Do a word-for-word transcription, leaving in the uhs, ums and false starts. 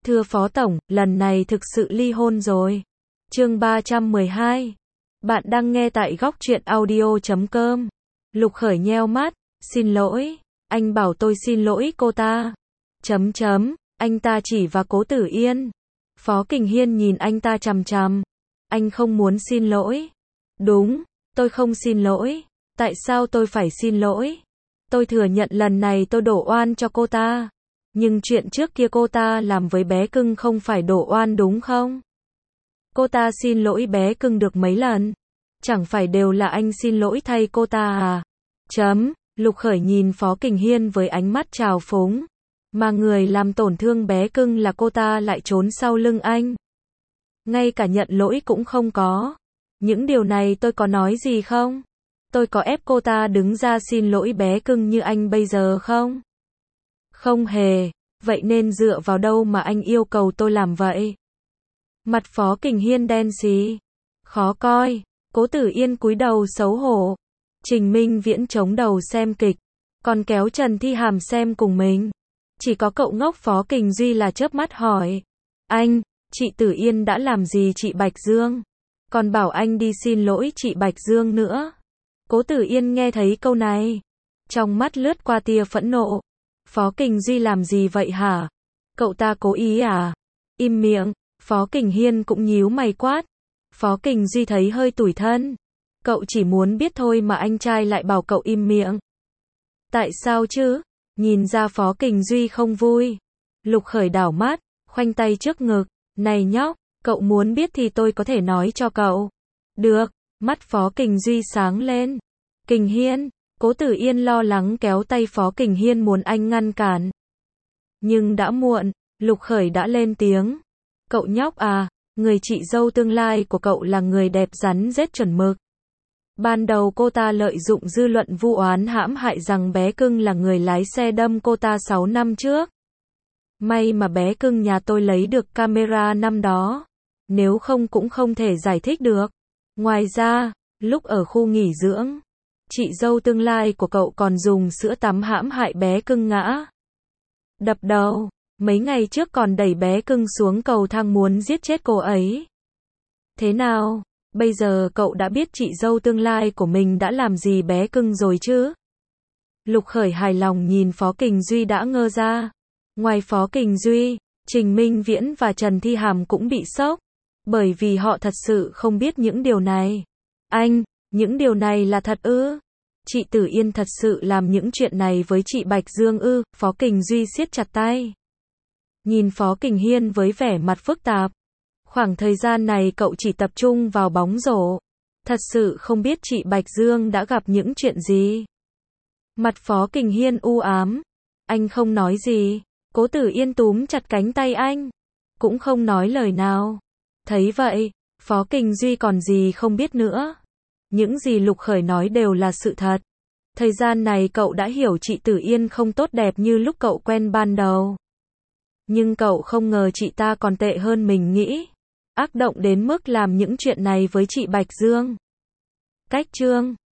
Thưa Phó Tổng, lần này thực sự ly hôn rồi. Chương ba trăm mười hai. Bạn đang nghe tại góc truyện audio chấm com. Lục Khởi nheo mắt, xin lỗi, anh bảo tôi xin lỗi cô ta. Chấm chấm, anh ta chỉ vào Cố Tử Yên. Phó Kình Hiên nhìn anh ta chằm chằm. Anh không muốn xin lỗi. Đúng, tôi không xin lỗi. Tại sao tôi phải xin lỗi? Tôi thừa nhận lần này tôi đổ oan cho cô ta. Nhưng chuyện trước kia cô ta làm với bé cưng không phải đổ oan đúng không? Cô ta xin lỗi bé cưng được mấy lần? Chẳng phải đều là anh xin lỗi thay cô ta à? Chấm, Lục Khởi nhìn Phó Kình Hiên với ánh mắt trào phúng. Mà người làm tổn thương bé cưng là cô ta lại trốn sau lưng anh. Ngay cả nhận lỗi cũng không có. Những điều này tôi có nói gì không? Tôi có ép cô ta đứng ra xin lỗi bé cưng như anh bây giờ không? Không hề. Vậy nên dựa vào đâu mà anh yêu cầu tôi làm vậy? Mặt Phó Kình Hiên đen xì. Khó coi. Cố Tử Yên cúi đầu xấu hổ. Trình Minh Viễn chống đầu xem kịch. Còn kéo Trần Thi Hàm xem cùng mình. Chỉ có cậu ngốc Phó Kình Duy là chớp mắt hỏi. Anh, chị Tử Yên đã làm gì chị Bạch Dương? Còn bảo anh đi xin lỗi chị Bạch Dương nữa. Cố Tử Yên nghe thấy câu này. Trong mắt lướt qua tia phẫn nộ. Phó Kình Duy làm gì vậy hả? Cậu ta cố ý à? Im miệng. Phó Kình Hiên cũng nhíu mày quát. Phó Kình Duy thấy hơi tủi thân. Cậu chỉ muốn biết thôi mà anh trai lại bảo cậu im miệng. Tại sao chứ? Nhìn ra Phó Kình Duy không vui. Lục Khởi đảo mắt, khoanh tay trước ngực. Này nhóc, cậu muốn biết thì tôi có thể nói cho cậu. Được, mắt Phó Kình Duy sáng lên. Kình Hiên, Cố Tử Yên lo lắng kéo tay Phó Kình Hiên muốn anh ngăn cản. Nhưng đã muộn, Lục Khởi đã lên tiếng. Cậu nhóc à, người chị dâu tương lai của cậu là người đẹp rắn rết chuẩn mực. Ban đầu cô ta lợi dụng dư luận vu oán hãm hại rằng bé cưng là người lái xe đâm cô ta sáu năm trước. May mà bé cưng nhà tôi lấy được camera năm đó. Nếu không cũng không thể giải thích được. Ngoài ra, lúc ở khu nghỉ dưỡng, chị dâu tương lai của cậu còn dùng sữa tắm hãm hại bé cưng ngã. Đập đầu, mấy ngày trước còn đẩy bé cưng xuống cầu thang muốn giết chết cô ấy. Thế nào, bây giờ cậu đã biết chị dâu tương lai của mình đã làm gì bé cưng rồi chứ? Lục Khởi hài lòng nhìn Phó Kình Duy đã ngơ ra. Ngoài Phó Kình Duy, Trình Minh Viễn và Trần Thi Hàm cũng bị sốc. Bởi vì họ thật sự không biết những điều này. Anh, những điều này là thật ư? Chị Tử Yên thật sự làm những chuyện này với chị Bạch Dương ư? Phó Kình Duy siết chặt tay. Nhìn Phó Kình Hiên với vẻ mặt phức tạp. Khoảng thời gian này cậu chỉ tập trung vào bóng rổ. Thật sự không biết chị Bạch Dương đã gặp những chuyện gì. Mặt Phó Kình Hiên u ám. Anh không nói gì. Cố Tử Yên túm chặt cánh tay anh. Cũng không nói lời nào. Thấy vậy, Phó Kình Duy còn gì không biết nữa. Những gì Lục Khởi nói đều là sự thật. Thời gian này cậu đã hiểu chị Tử Yên không tốt đẹp như lúc cậu quen ban đầu. Nhưng cậu không ngờ chị ta còn tệ hơn mình nghĩ. Ác động đến mức làm những chuyện này với chị Bạch Dương. Cách chương